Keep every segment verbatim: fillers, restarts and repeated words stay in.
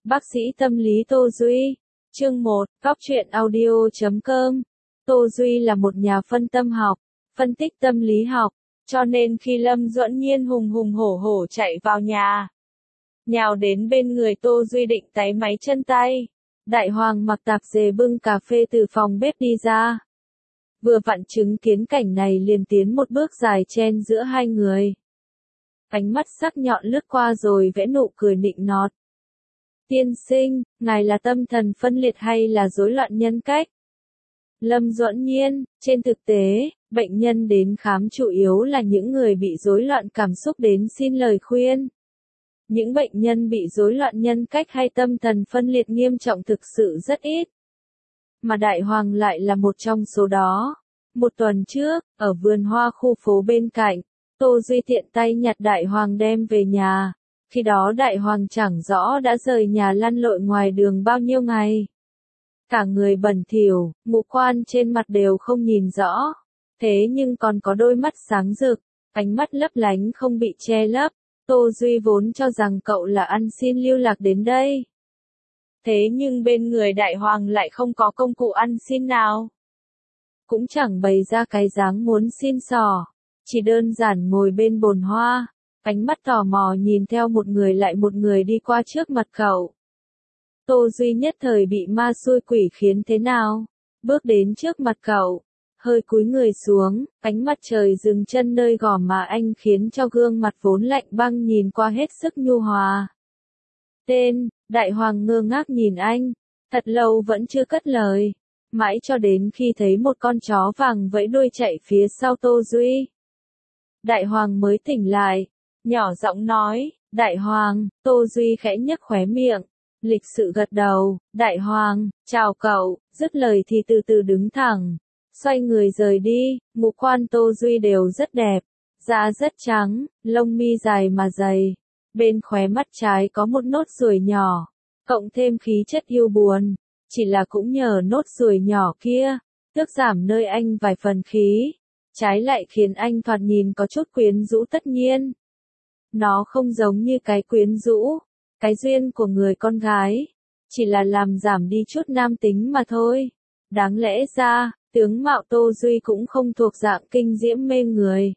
Bác sĩ tâm lý Tô Duy. Chương một, Góc truyện audio chấm com. Tô Duy là một nhà phân tâm học, phân tích tâm lý học, cho nên khi Lâm Duẫn Nhiên hùng hùng hổ hổ chạy vào nhà, nhào đến bên người Tô Duy định táy máy chân tay, Đại Hoàng mặc tạp dề bưng cà phê từ phòng bếp đi ra. Vừa vặn chứng kiến cảnh này liền tiến một bước dài chen giữa hai người. Ánh mắt sắc nhọn lướt qua rồi vẽ nụ cười nịnh nọt. Tiên sinh, ngài là tâm thần phân liệt hay là rối loạn nhân cách? Lâm Duẫn Nhiên, trên thực tế, bệnh nhân đến khám chủ yếu là những người bị rối loạn cảm xúc đến xin lời khuyên. Những bệnh nhân bị rối loạn nhân cách hay tâm thần phân liệt nghiêm trọng thực sự rất ít. Mà Đại Hoàng lại là một trong số đó. Một tuần trước, ở vườn hoa khu phố bên cạnh, Tô Duy tiện tay nhặt Đại Hoàng đem về nhà. Khi đó Đại Hoàng chẳng rõ đã rời nhà lăn lội ngoài đường bao nhiêu ngày. Cả người bẩn thỉu, ngũ quan trên mặt đều không nhìn rõ. Thế nhưng còn có đôi mắt sáng rực, ánh mắt lấp lánh không bị che lấp. Tô Duy vốn cho rằng cậu là ăn xin lưu lạc đến đây. Thế nhưng bên người Đại Hoàng lại không có công cụ ăn xin nào. Cũng chẳng bày ra cái dáng muốn xin sò. Chỉ đơn giản ngồi bên bồn hoa. Ánh mắt tò mò nhìn theo một người lại một người đi qua trước mặt cậu. Tô Duy nhất thời bị ma xui quỷ khiến thế nào? Bước đến trước mặt cậu, hơi cúi người xuống, ánh mặt trời dừng chân nơi gò má anh khiến cho gương mặt vốn lạnh băng nhìn qua hết sức nhu hòa. Tên, Đại Hoàng ngơ ngác nhìn anh, thật lâu vẫn chưa cất lời, mãi cho đến khi thấy một con chó vàng vẫy đuôi chạy phía sau Tô Duy. Đại Hoàng mới tỉnh lại. Nhỏ giọng nói, Đại Hoàng. Tô Duy khẽ nhếch khóe miệng, lịch sự gật đầu, Đại Hoàng, chào cậu, dứt lời thì từ từ đứng thẳng, xoay người rời đi. Ngũ quan Tô Duy đều rất đẹp, da rất trắng, lông mi dài mà dày, bên khóe mắt trái có một nốt ruồi nhỏ, cộng thêm khí chất yêu buồn, chỉ là cũng nhờ nốt ruồi nhỏ kia, tước giảm nơi anh vài phần khí, trái lại khiến anh thoạt nhìn có chút quyến rũ tất nhiên. Nó không giống như cái quyến rũ, cái duyên của người con gái, chỉ là làm giảm đi chút nam tính mà thôi. Đáng lẽ ra, tướng mạo Tô Duy cũng không thuộc dạng kinh diễm mê người.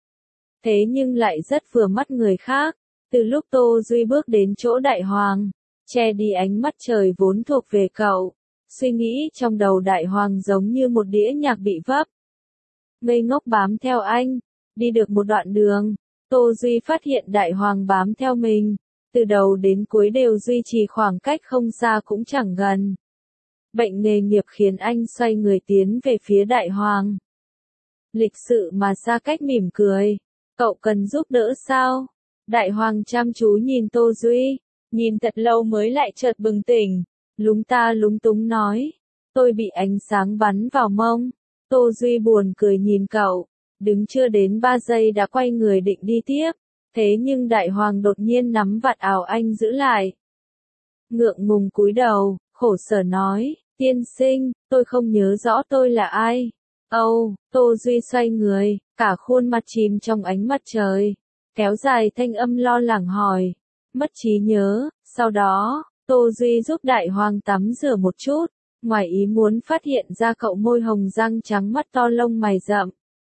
Thế nhưng lại rất vừa mắt người khác. Từ lúc Tô Duy bước đến chỗ Đại Hoàng, che đi ánh mắt trời vốn thuộc về cậu, suy nghĩ trong đầu Đại Hoàng giống như một đĩa nhạc bị vấp. Ngây ngốc bám theo anh, đi được một đoạn đường. Tô Duy phát hiện Đại Hoàng bám theo mình, từ đầu đến cuối đều duy trì khoảng cách không xa cũng chẳng gần. Bệnh nghề nghiệp khiến anh xoay người tiến về phía Đại Hoàng. Lịch sự mà xa cách mỉm cười, cậu cần giúp đỡ sao? Đại Hoàng chăm chú nhìn Tô Duy, nhìn thật lâu mới lại chợt bừng tỉnh, lúng ta lúng túng nói, tôi bị ánh sáng bắn vào mông. Tô Duy buồn cười nhìn cậu. Đứng chưa đến ba giây đã quay người định đi tiếp, thế nhưng Đại Hoàng đột nhiên nắm vạt áo anh giữ lại. Ngượng ngùng cúi đầu, khổ sở nói, tiên sinh, tôi không nhớ rõ tôi là ai. Âu, oh, Tô Duy xoay người, cả khuôn mặt chìm trong ánh mặt trời, kéo dài thanh âm lo lắng hỏi, mất trí nhớ. Sau đó, Tô Duy giúp Đại Hoàng tắm rửa một chút, ngoài ý muốn phát hiện ra cậu môi hồng răng trắng mắt to lông mày rậm.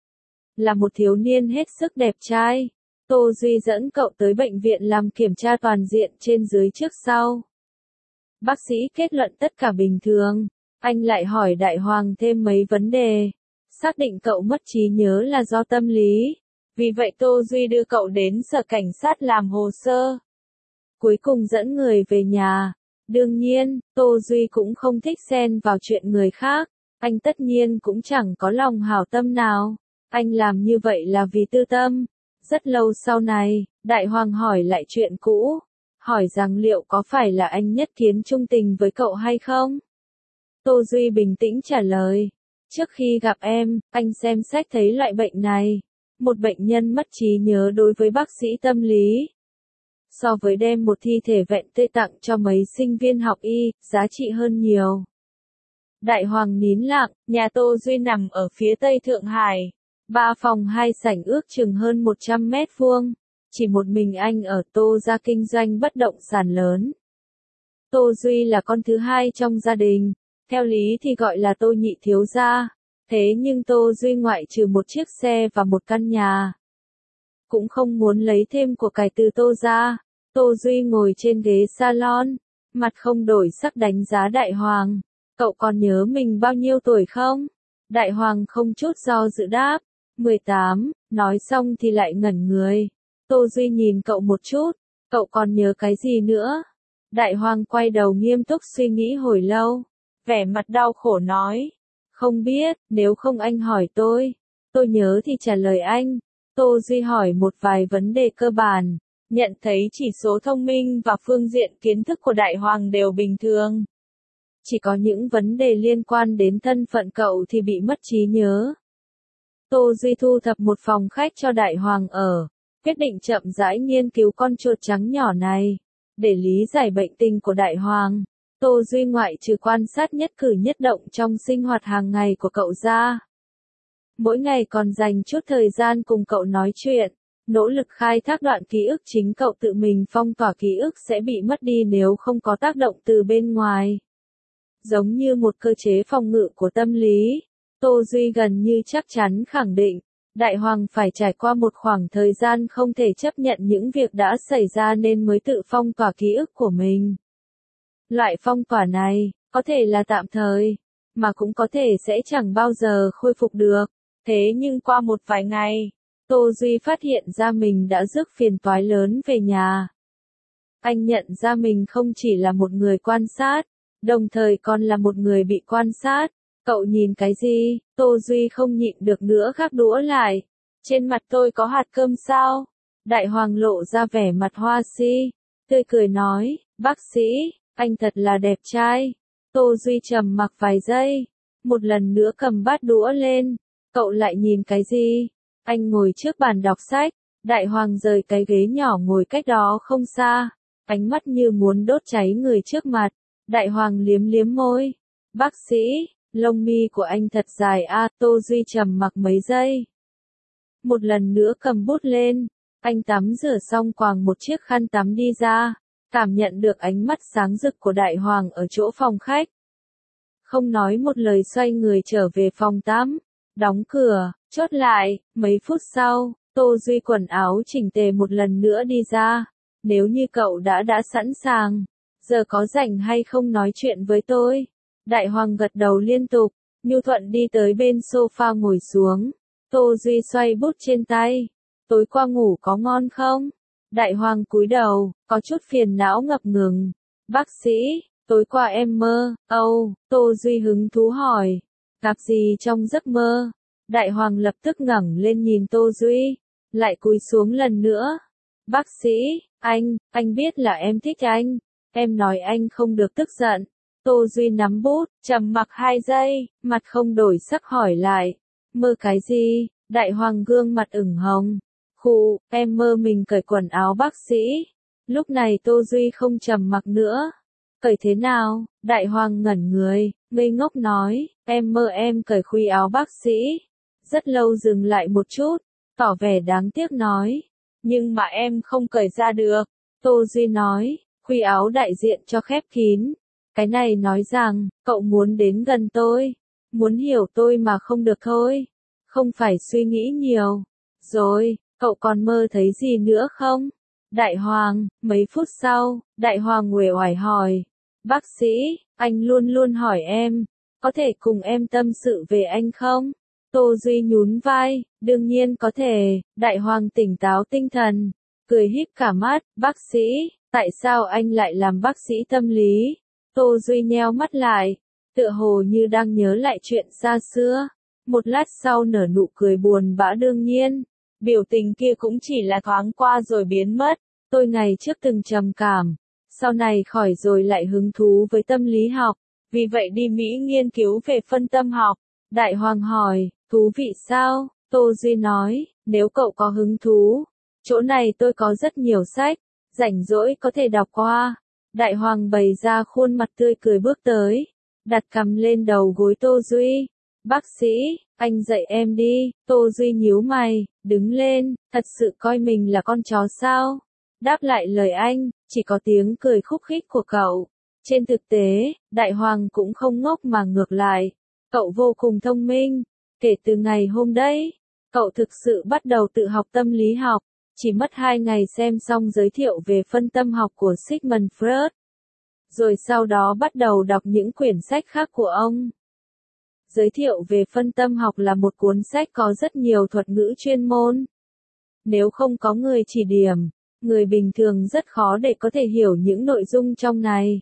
Là một thiếu niên hết sức đẹp trai. Tô Duy dẫn cậu tới bệnh viện làm kiểm tra toàn diện trên dưới trước sau. Bác sĩ kết luận tất cả bình thường. Anh lại hỏi Đại Hoàng thêm mấy vấn đề. Xác định cậu mất trí nhớ là do tâm lý. Vì vậy Tô Duy đưa cậu đến sở cảnh sát làm hồ sơ. Cuối cùng dẫn người về nhà. Đương nhiên, Tô Duy cũng không thích xen vào chuyện người khác. Anh tất nhiên cũng chẳng có lòng hảo tâm nào. Anh làm như vậy là vì tư tâm. Rất lâu sau này, Đại Hoàng hỏi lại chuyện cũ. Hỏi rằng liệu có phải là anh nhất kiến trung tình với cậu hay không? Tô Duy bình tĩnh trả lời. Trước khi gặp em, anh xem sách thấy loại bệnh này. Một bệnh nhân mất trí nhớ đối với bác sĩ tâm lý. So với đem một thi thể vẹn tê tặng cho mấy sinh viên học y, giá trị hơn nhiều. Đại Hoàng nín lặng, nhà Tô Duy nằm ở phía tây Thượng Hải. Ba phòng hai sảnh ước chừng hơn một trăm mét vuông. Chỉ một mình anh ở Tô ra kinh doanh bất động sản lớn. Tô Duy là con thứ hai trong gia đình, theo lý thì gọi là Tô nhị thiếu gia, thế nhưng Tô Duy ngoại trừ một chiếc xe và một căn nhà, cũng không muốn lấy thêm của cải từ Tô gia. Tô Duy ngồi trên ghế salon, mặt không đổi sắc đánh giá Đại Hoàng. Cậu còn nhớ mình bao nhiêu tuổi không? Đại Hoàng không chút do dự đáp. mười tám, nói xong thì lại ngẩn người. Tô Duy nhìn cậu một chút, cậu còn nhớ cái gì nữa? Đại Hoàng quay đầu nghiêm túc suy nghĩ hồi lâu, vẻ mặt đau khổ nói. Không biết, nếu không anh hỏi tôi. Tôi nhớ thì trả lời anh. Tô Duy hỏi một vài vấn đề cơ bản, nhận thấy chỉ số thông minh và phương diện kiến thức của Đại Hoàng đều bình thường. Chỉ có những vấn đề liên quan đến thân phận cậu thì bị mất trí nhớ. Tô Duy thu thập một phòng khách cho Đại Hoàng ở, quyết định chậm rãi nghiên cứu con chuột trắng nhỏ này. Để lý giải bệnh tình của Đại Hoàng, Tô Duy ngoại trừ quan sát nhất cử nhất động trong sinh hoạt hàng ngày của cậu ra, mỗi ngày còn dành chút thời gian cùng cậu nói chuyện, nỗ lực khai thác đoạn ký ức chính cậu tự mình phong tỏa ký ức sẽ bị mất đi nếu không có tác động từ bên ngoài. Giống như một cơ chế phòng ngự của tâm lý, Tô Duy gần như chắc chắn khẳng định, Đại Hoàng phải trải qua một khoảng thời gian không thể chấp nhận những việc đã xảy ra nên mới tự phong tỏa ký ức của mình. Loại phong tỏa này, có thể là tạm thời, mà cũng có thể sẽ chẳng bao giờ khôi phục được. Thế nhưng qua một vài ngày, Tô Duy phát hiện ra mình đã rước phiền toái lớn về nhà. Anh nhận ra mình không chỉ là một người quan sát, đồng thời còn là một người bị quan sát. Cậu nhìn cái gì? Tô Duy không nhịn được nữa gác đũa lại. Trên mặt tôi có hạt cơm sao? Đại Hoàng lộ ra vẻ mặt hoa si, tươi cười nói, bác sĩ, anh thật là đẹp trai. Tô Duy trầm mặc vài giây, một lần nữa cầm bát đũa lên. Cậu lại nhìn cái gì? Anh ngồi trước bàn đọc sách, Đại Hoàng rời cái ghế nhỏ ngồi cách đó không xa, ánh mắt như muốn đốt cháy người trước mặt. Đại Hoàng liếm liếm môi. Bác sĩ, lông mi của anh thật dài a. À, Tô Duy trầm mặc mấy giây. Một lần nữa cầm bút lên, anh tắm rửa xong quàng một chiếc khăn tắm đi ra, cảm nhận được ánh mắt sáng rực của Đại Hoàng ở chỗ phòng khách. Không nói một lời xoay người trở về phòng tắm, đóng cửa, chốt lại. Mấy phút sau, Tô Duy quần áo chỉnh tề một lần nữa đi ra. Nếu như cậu đã đã sẵn sàng, giờ có rảnh hay không nói chuyện với tôi? Đại Hoàng gật đầu liên tục, nhu thuận đi tới bên sofa ngồi xuống. Tô Duy xoay bút trên tay. Tối qua ngủ có ngon không? Đại Hoàng cúi đầu, có chút phiền não ngập ngừng. Bác sĩ, tối qua em mơ, âu, oh, Tô Duy hứng thú hỏi. Gặp gì trong giấc mơ? Đại Hoàng lập tức ngẩng lên nhìn Tô Duy, lại cúi xuống lần nữa. Bác sĩ, anh, anh biết là em thích anh. Em nói anh không được tức giận. Tô Duy nắm bút, trầm mặc hai giây, mặt không đổi sắc hỏi lại. Mơ cái gì? Đại Hoàng gương mặt ửng hồng. Khụ, em mơ mình cởi quần áo bác sĩ. Lúc này Tô Duy không trầm mặc nữa. Cởi thế nào? Đại Hoàng ngẩn người, ngây ngốc nói, em mơ em cởi khuy áo bác sĩ. Rất lâu dừng lại một chút, tỏ vẻ đáng tiếc nói. Nhưng mà em không cởi ra được. Tô Duy nói, khuy áo đại diện cho khép kín. Cái này nói rằng, cậu muốn đến gần tôi, muốn hiểu tôi mà không được thôi. Không phải suy nghĩ nhiều. Rồi, cậu còn mơ thấy gì nữa không? Đại Hoàng, mấy phút sau, Đại Hoàng uể oải hỏi. Bác sĩ, anh luôn luôn hỏi em, có thể cùng em tâm sự về anh không? Tô Duy nhún vai, đương nhiên có thể. Đại Hoàng tỉnh táo tinh thần, cười híp cả mắt. Bác sĩ, tại sao anh lại làm bác sĩ tâm lý? Tô Duy nheo mắt lại, tựa hồ như đang nhớ lại chuyện xa xưa. Một lát sau nở nụ cười buồn bã đương nhiên. Biểu tình kia cũng chỉ là thoáng qua rồi biến mất. Tôi ngày trước từng trầm cảm, sau này khỏi rồi lại hứng thú với tâm lý học, vì vậy đi Mỹ nghiên cứu về phân tâm học. Đại Hoàng hỏi, thú vị sao? Tô Duy nói, nếu cậu có hứng thú, chỗ này tôi có rất nhiều sách, rảnh rỗi có thể đọc qua. Đại Hoàng bày ra khuôn mặt tươi cười bước tới, đặt cằm lên đầu gối Tô Duy. Bác sĩ, anh dạy em đi. Tô Duy nhíu mày, đứng lên, thật sự coi mình là con chó sao? Đáp lại lời anh, chỉ có tiếng cười khúc khích của cậu. Trên thực tế, Đại Hoàng cũng không ngốc mà ngược lại. Cậu vô cùng thông minh. Kể từ ngày hôm đấy, cậu thực sự bắt đầu tự học tâm lý học. Chỉ mất hai ngày xem xong giới thiệu về phân tâm học của Sigmund Freud. Rồi sau đó bắt đầu đọc những quyển sách khác của ông. Giới thiệu về phân tâm học là một cuốn sách có rất nhiều thuật ngữ chuyên môn. Nếu không có người chỉ điểm, người bình thường rất khó để có thể hiểu những nội dung trong này.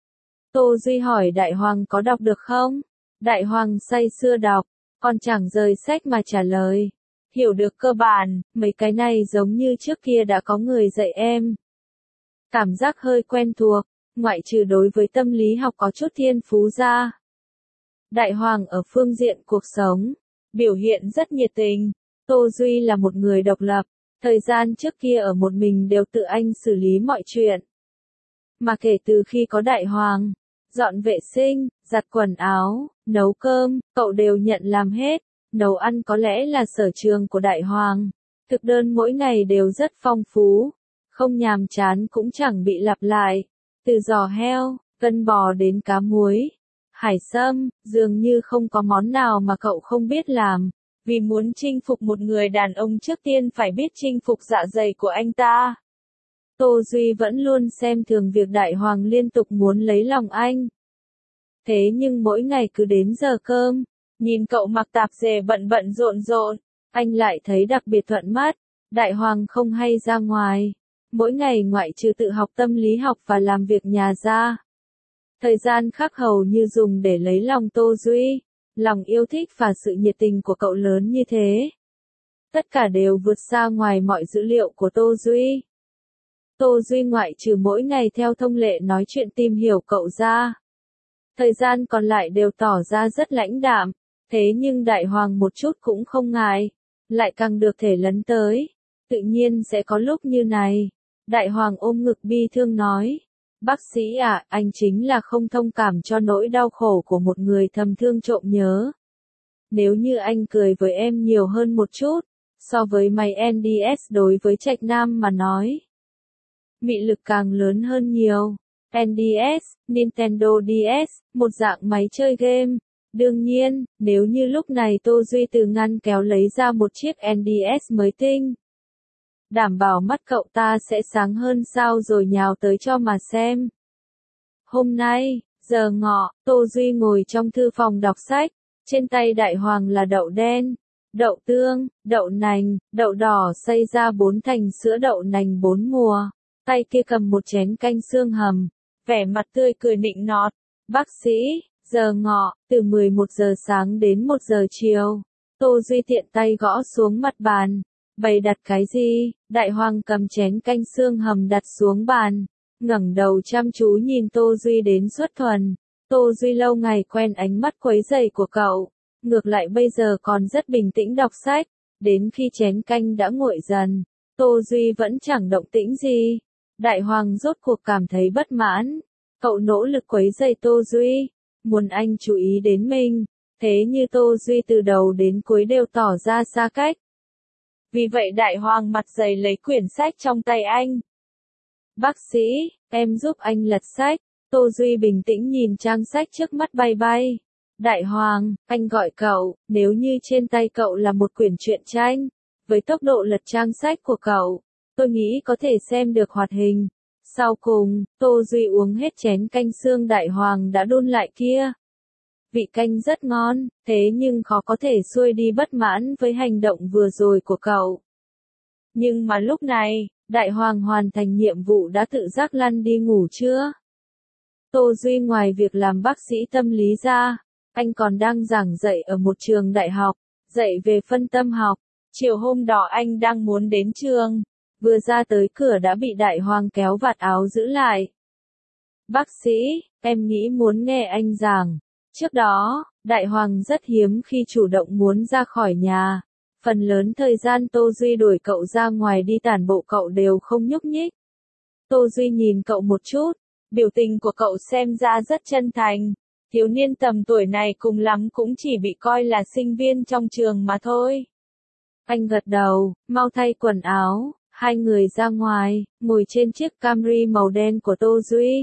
Tô Duy hỏi Đại Hoàng có đọc được không? Đại Hoàng say sưa đọc, còn chẳng rời sách mà trả lời. Hiểu được cơ bản, mấy cái này giống như trước kia đã có người dạy em. Cảm giác hơi quen thuộc, ngoại trừ đối với tâm lý học có chút thiên phú ra. Đại Hoàng ở phương diện cuộc sống, biểu hiện rất nhiệt tình. Tô Duy là một người độc lập, thời gian trước kia ở một mình đều tự anh xử lý mọi chuyện. Mà kể từ khi có Đại Hoàng, dọn vệ sinh, giặt quần áo, nấu cơm, cậu đều nhận làm hết. Nấu ăn có lẽ là sở trường của Đại Hoàng. Thực đơn mỗi ngày đều rất phong phú, không nhàm chán cũng chẳng bị lặp lại. Từ giò heo, cân bò đến cá muối, hải sâm, dường như không có món nào mà cậu không biết làm. Vì muốn chinh phục một người đàn ông trước tiên phải biết chinh phục dạ dày của anh ta. Tô Duy vẫn luôn xem thường việc Đại Hoàng liên tục muốn lấy lòng anh. Thế nhưng mỗi ngày cứ đến giờ cơm, nhìn cậu mặc tạp dề bận bận rộn rộn, anh lại thấy đặc biệt thuận mắt. Đại Hoàng không hay ra ngoài, mỗi ngày ngoại trừ tự học tâm lý học và làm việc nhà ra. Thời gian khác hầu như dùng để lấy lòng Tô Duy. Lòng yêu thích và sự nhiệt tình của cậu lớn như thế. Tất cả đều vượt xa ngoài mọi dữ liệu của Tô Duy. Tô Duy ngoại trừ mỗi ngày theo thông lệ nói chuyện tìm hiểu cậu ra. Thời gian còn lại đều tỏ ra rất lãnh đạm. Thế nhưng Đại Hoàng một chút cũng không ngại. Lại càng được thể lấn tới. Tự nhiên sẽ có lúc như này. Đại Hoàng ôm ngực bi thương nói. Bác sĩ à, anh chính là không thông cảm cho nỗi đau khổ của một người thầm thương trộm nhớ. Nếu như anh cười với em nhiều hơn một chút, so với máy en đê ét đối với Trạch Nam mà nói. Mị lực càng lớn hơn nhiều. en đê ét, Nintendo đê ét, một dạng máy chơi game. Đương nhiên, nếu như lúc này Tô Duy từ ngăn kéo lấy ra một chiếc en đê ét mới tinh. Đảm bảo mắt cậu ta sẽ sáng hơn sao rồi nhào tới cho mà xem. Hôm nay, giờ ngọ, Tô Duy ngồi trong thư phòng đọc sách, trên tay Đại Hoàng là đậu đen, đậu tương, đậu nành, đậu đỏ xay ra bốn thành sữa đậu nành bốn mùa, tay kia cầm một chén canh xương hầm, vẻ mặt tươi cười nịnh nọt. Bác sĩ, giờ ngọ, từ mười một giờ sáng đến một giờ chiều, Tô Duy tiện tay gõ xuống mặt bàn. Bày đặt cái gì? Đại Hoàng cầm chén canh xương hầm đặt xuống bàn, ngẩng đầu chăm chú nhìn Tô Duy đến xuất thuần. Tô Duy lâu ngày quen ánh mắt quấy rầy của cậu, ngược lại bây giờ còn rất bình tĩnh đọc sách, đến khi chén canh đã nguội dần, Tô Duy vẫn chẳng động tĩnh gì. Đại Hoàng rốt cuộc cảm thấy bất mãn, cậu nỗ lực quấy rầy Tô Duy, muốn anh chú ý đến mình, thế như Tô Duy từ đầu đến cuối đều tỏ ra xa cách. Vì vậy Đại Hoàng mặt dày lấy quyển sách trong tay anh. Bác sĩ, em giúp anh lật sách. Tô Duy bình tĩnh nhìn trang sách trước mắt bay bay. Đại Hoàng, anh gọi cậu, nếu như trên tay cậu là một quyển truyện tranh, với tốc độ lật trang sách của cậu, tôi nghĩ có thể xem được hoạt hình. Sau cùng, Tô Duy uống hết chén canh xương Đại Hoàng đã đun lại kia. Vị canh rất ngon, thế nhưng khó có thể xuôi đi bất mãn với hành động vừa rồi của cậu. Nhưng mà lúc này, Đại Hoàng hoàn thành nhiệm vụ đã tự giác lăn đi ngủ chưa? Tô Duy ngoài việc làm bác sĩ tâm lý ra, anh còn đang giảng dạy ở một trường đại học, dạy về phân tâm học. Chiều hôm đó anh đang muốn đến trường, vừa ra tới cửa đã bị Đại Hoàng kéo vạt áo giữ lại. Bác sĩ, em nghĩ muốn nghe anh giảng. Trước đó, Đại Hoàng rất hiếm khi chủ động muốn ra khỏi nhà. Phần lớn thời gian Tô Duy đuổi cậu ra ngoài đi tản bộ cậu đều không nhúc nhích. Tô Duy nhìn cậu một chút, biểu tình của cậu xem ra rất chân thành. Thiếu niên tầm tuổi này cùng lắm cũng chỉ bị coi là sinh viên trong trường mà thôi. Anh gật đầu, mau thay quần áo, hai người ra ngoài, ngồi trên chiếc Camry màu đen của Tô Duy.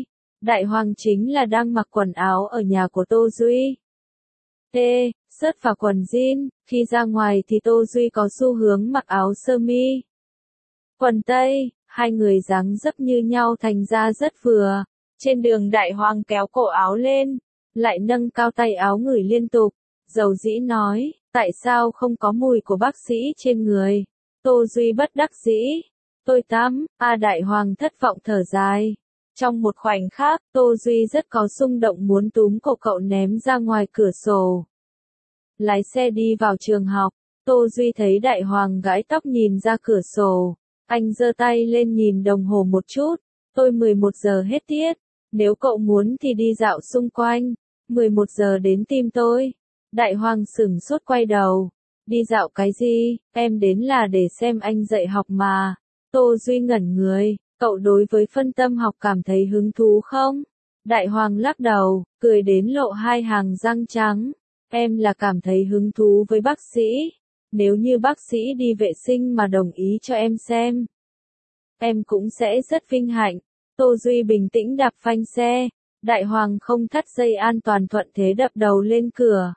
Đại Hoàng chính là đang mặc quần áo ở nhà của Tô Duy. T. Sớt và quần jean, khi ra ngoài thì Tô Duy có xu hướng mặc áo sơ mi. Quần tây, hai người dáng dấp như nhau thành ra rất vừa. Trên đường Đại Hoàng kéo cổ áo lên, lại nâng cao tay áo ngửi liên tục, dầu dĩ nói, tại sao không có mùi của bác sĩ trên người. Tô Duy bất đắc dĩ, tôi tắm, a Đại Hoàng thất vọng thở dài. Trong một khoảnh khắc, Tô Duy rất có xung động muốn túm cổ cậu ném ra ngoài cửa sổ. Lái xe đi vào trường học, Tô Duy thấy Đại Hoàng gãi tóc nhìn ra cửa sổ. Anh giơ tay lên nhìn đồng hồ một chút, tôi mười một giờ hết tiết, nếu cậu muốn thì đi dạo xung quanh, mười một giờ đến tìm tôi. Đại Hoàng sửng sốt quay đầu, đi dạo cái gì, em đến là để xem anh dạy học mà. Tô Duy ngẩn người, cậu đối với phân tâm học cảm thấy hứng thú không? Đại Hoàng lắc đầu, cười đến lộ hai hàng răng trắng, em là cảm thấy hứng thú với bác sĩ. Nếu như bác sĩ đi vệ sinh mà đồng ý cho em xem, em cũng sẽ rất vinh hạnh. Tô Duy bình tĩnh đạp phanh xe, Đại Hoàng không thắt dây an toàn thuận thế đập đầu lên cửa.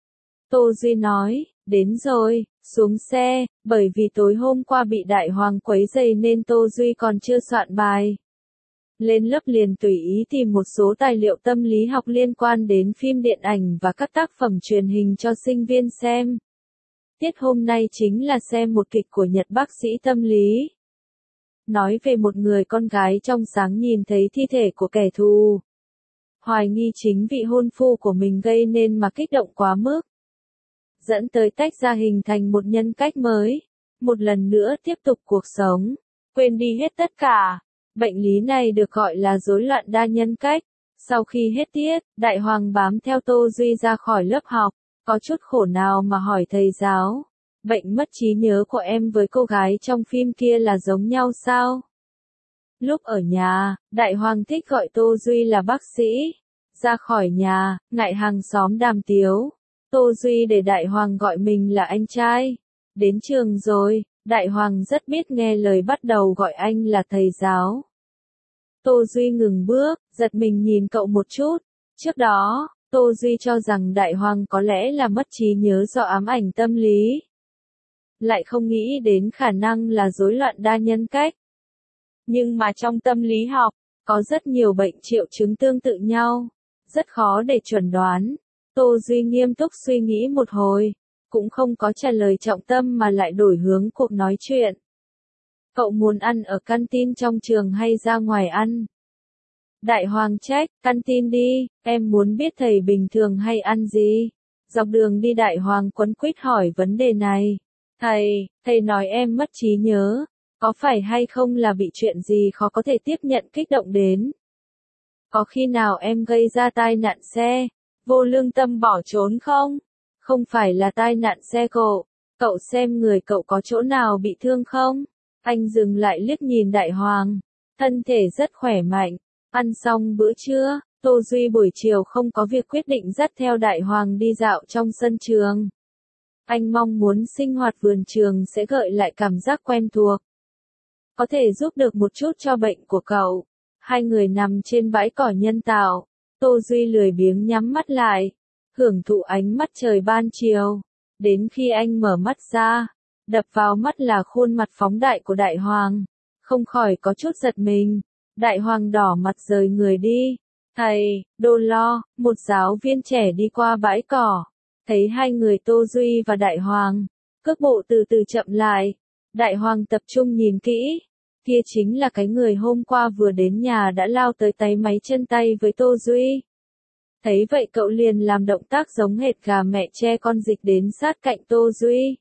Tô Duy nói, đến rồi, xuống xe, bởi vì tối hôm qua bị Đại Hoàng quấy rầy nên Tô Duy còn chưa soạn bài. Lên lớp liền tùy ý tìm một số tài liệu tâm lý học liên quan đến phim điện ảnh và các tác phẩm truyền hình cho sinh viên xem. Tiết hôm nay chính là xem một kịch của Nhật bác sĩ tâm lý. Nói về một người con gái trong sáng nhìn thấy thi thể của kẻ thù. Hoài nghi chính vị hôn phu của mình gây nên mà kích động quá mức. Dẫn tới tách ra hình thành một nhân cách mới. Một lần nữa tiếp tục cuộc sống. Quên đi hết tất cả. Bệnh lý này được gọi là rối loạn đa nhân cách. Sau khi hết tiết, Đại Hoàng bám theo Tô Duy ra khỏi lớp học. Có chút khổ nào mà hỏi thầy giáo. Bệnh mất trí nhớ của em với cô gái trong phim kia là giống nhau sao? Lúc ở nhà, Đại Hoàng thích gọi Tô Duy là bác sĩ. Ra khỏi nhà, ngại hàng xóm đàm tiếu. Tô Duy để Đại Hoàng gọi mình là anh trai. Đến trường rồi, Đại Hoàng rất biết nghe lời bắt đầu gọi anh là thầy giáo. Tô Duy ngừng bước, giật mình nhìn cậu một chút. Trước đó, Tô Duy cho rằng Đại Hoàng có lẽ là mất trí nhớ do ám ảnh tâm lý. Lại không nghĩ đến khả năng là rối loạn đa nhân cách. Nhưng mà trong tâm lý học, có rất nhiều bệnh triệu chứng tương tự nhau, rất khó để chuẩn đoán. Tô Duy nghiêm túc suy nghĩ một hồi, cũng không có trả lời trọng tâm mà lại đổi hướng cuộc nói chuyện. Cậu muốn ăn ở canteen trong trường hay ra ngoài ăn? Đại Hoàng trách, canteen đi, em muốn biết thầy bình thường hay ăn gì? Dọc đường đi Đại Hoàng quấn quýt hỏi vấn đề này. Thầy, thầy nói em mất trí nhớ, có phải hay không là bị chuyện gì khó có thể tiếp nhận kích động đến? Có khi nào em gây ra tai nạn xe, vô lương tâm bỏ trốn không? Không phải là tai nạn xe cộ, cậu xem người cậu có chỗ nào bị thương không? Anh dừng lại liếc nhìn Đại Hoàng, thân thể rất khỏe mạnh. Ăn xong bữa trưa, Tô Duy buổi chiều không có việc quyết định dắt theo Đại Hoàng đi dạo trong sân trường. Anh mong muốn sinh hoạt vườn trường sẽ gợi lại cảm giác quen thuộc. Có thể giúp được một chút cho bệnh của cậu. Hai người nằm trên bãi cỏ nhân tạo. Tô Duy lười biếng nhắm mắt lại, hưởng thụ ánh mắt trời ban chiều. Đến khi anh mở mắt ra, đập vào mắt là khuôn mặt phóng đại của Đại Hoàng. Không khỏi có chút giật mình. Đại Hoàng đỏ mặt rời người đi. Thầy, Đô Lo, một giáo viên trẻ đi qua bãi cỏ. Thấy hai người Tô Duy và Đại Hoàng, cước bộ từ từ chậm lại. Đại Hoàng tập trung nhìn kỹ. Kia chính là cái người hôm qua vừa đến nhà đã lao tới táy máy chân tay với Tô Duy. Thấy vậy cậu liền làm động tác giống hệt gà mẹ che con dịch đến sát cạnh Tô Duy.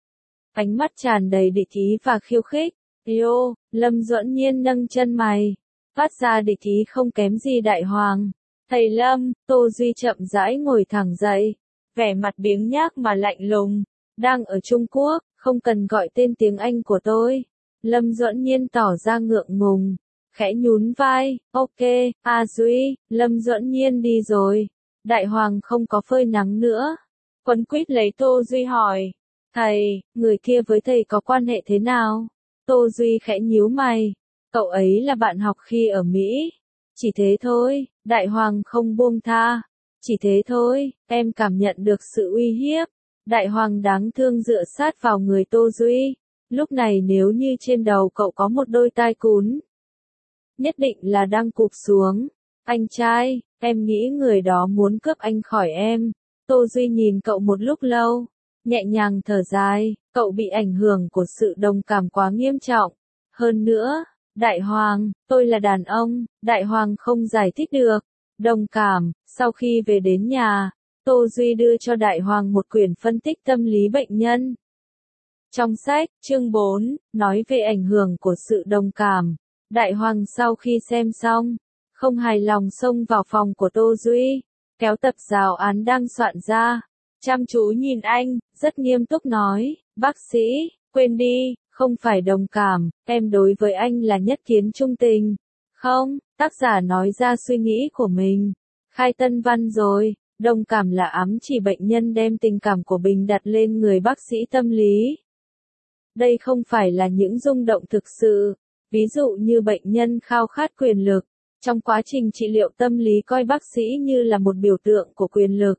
Ánh mắt tràn đầy địch ý và khiêu khích. Yêu, Lâm Duẫn Nhiên nâng chân mày, phát ra địch ý không kém gì Đại Hoàng. Thầy Lâm, Tô Duy chậm rãi ngồi thẳng dậy, vẻ mặt biếng nhác mà lạnh lùng. Đang ở Trung Quốc, không cần gọi tên tiếng Anh của tôi. Lâm Duẫn Nhiên tỏ ra ngượng ngùng, khẽ nhún vai, ok, A Duy, Lâm Duẫn Nhiên đi rồi. Đại Hoàng không có phơi nắng nữa. Quấn quýt lấy Tô Duy hỏi, thầy, người kia với thầy có quan hệ thế nào? Tô Duy khẽ nhíu mày, cậu ấy là bạn học khi ở Mỹ. Chỉ thế thôi, đại hoàng không buông tha. Chỉ thế thôi, em cảm nhận được sự uy hiếp. Đại hoàng đáng thương dựa sát vào người Tô Duy. Lúc này nếu như trên đầu cậu có một đôi tai cún, nhất định là đang cụp xuống. Anh trai, em nghĩ người đó muốn cướp anh khỏi em. Tô Duy nhìn cậu một lúc lâu, nhẹ nhàng thở dài, cậu bị ảnh hưởng của sự đồng cảm quá nghiêm trọng. Hơn nữa, đại hoàng, tôi là đàn ông, đại hoàng không giải thích được. Đồng cảm, sau khi về đến nhà, Tô Duy đưa cho đại hoàng một quyển phân tích tâm lý bệnh nhân. Trong sách, chương bốn, nói về ảnh hưởng của sự đồng cảm. Đại hoàng sau khi xem xong, không hài lòng xông vào phòng của Tô Duy, kéo tập giáo án đang soạn ra, chăm chú nhìn anh, rất nghiêm túc nói, bác sĩ, quên đi, không phải đồng cảm, em đối với anh là nhất kiến trung tình. Không, tác giả nói ra suy nghĩ của mình. Khai tân văn rồi, đồng cảm là ám chỉ bệnh nhân đem tình cảm của mình đặt lên người bác sĩ tâm lý. Đây không phải là những rung động thực sự, ví dụ như bệnh nhân khao khát quyền lực. Trong quá trình trị liệu tâm lý coi bác sĩ như là một biểu tượng của quyền lực.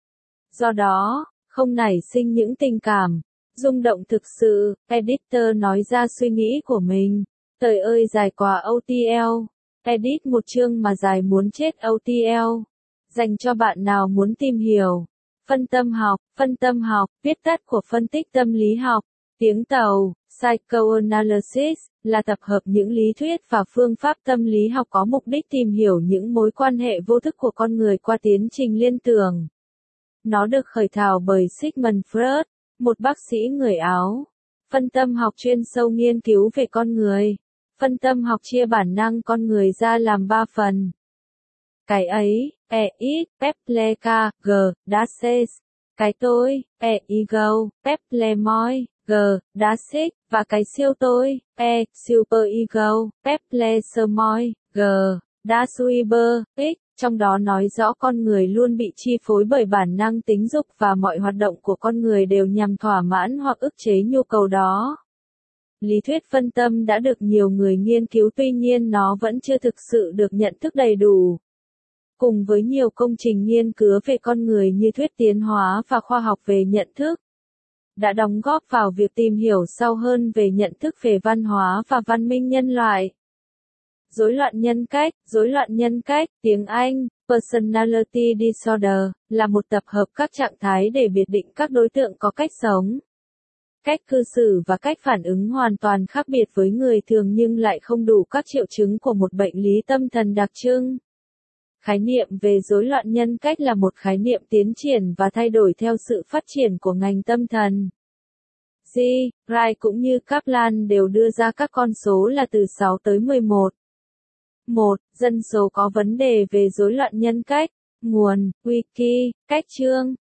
Do đó, không nảy sinh những tình cảm, rung động thực sự, editor nói ra suy nghĩ của mình. Trời ơi dài quá o tê lờ, edit một chương mà dài muốn chết o tê lờ. Dành cho bạn nào muốn tìm hiểu. Phân tâm học, phân tâm học, viết tắt của phân tích tâm lý học. Tiếng Tàu, Psychoanalysis, là tập hợp những lý thuyết và phương pháp tâm lý học có mục đích tìm hiểu những mối quan hệ vô thức của con người qua tiến trình liên tưởng. Nó được khởi thảo bởi Sigmund Freud, một bác sĩ người Áo. Phân tâm học chuyên sâu nghiên cứu về con người. Phân tâm học chia bản năng con người ra làm ba phần. Cái ấy, e ít, pepleka, g, dases. Cái tôi, e ego, peplemoi, g, dasis, và cái siêu tôi, e, superego, peplesermoi, g, dasuiber, x, trong đó nói rõ con người luôn bị chi phối bởi bản năng tính dục và mọi hoạt động của con người đều nhằm thỏa mãn hoặc ức chế nhu cầu đó. Lý thuyết phân tâm đã được nhiều người nghiên cứu tuy nhiên nó vẫn chưa thực sự được nhận thức đầy đủ. Cùng với nhiều công trình nghiên cứu về con người như thuyết tiến hóa và khoa học về nhận thức, đã đóng góp vào việc tìm hiểu sâu hơn về nhận thức về văn hóa và văn minh nhân loại. Rối loạn nhân cách, rối loạn nhân cách, tiếng Anh, personality disorder, là một tập hợp các trạng thái để biệt định các đối tượng có cách sống, cách cư xử và cách phản ứng hoàn toàn khác biệt với người thường nhưng lại không đủ các triệu chứng của một bệnh lý tâm thần đặc trưng. Khái niệm về rối loạn nhân cách là một khái niệm tiến triển và thay đổi theo sự phát triển của ngành tâm thần. G. Wright cũng như Kaplan đều đưa ra các con số là từ sáu tới mười một. một. Dân số có vấn đề về rối loạn nhân cách. Nguồn, Wiki, cách chương.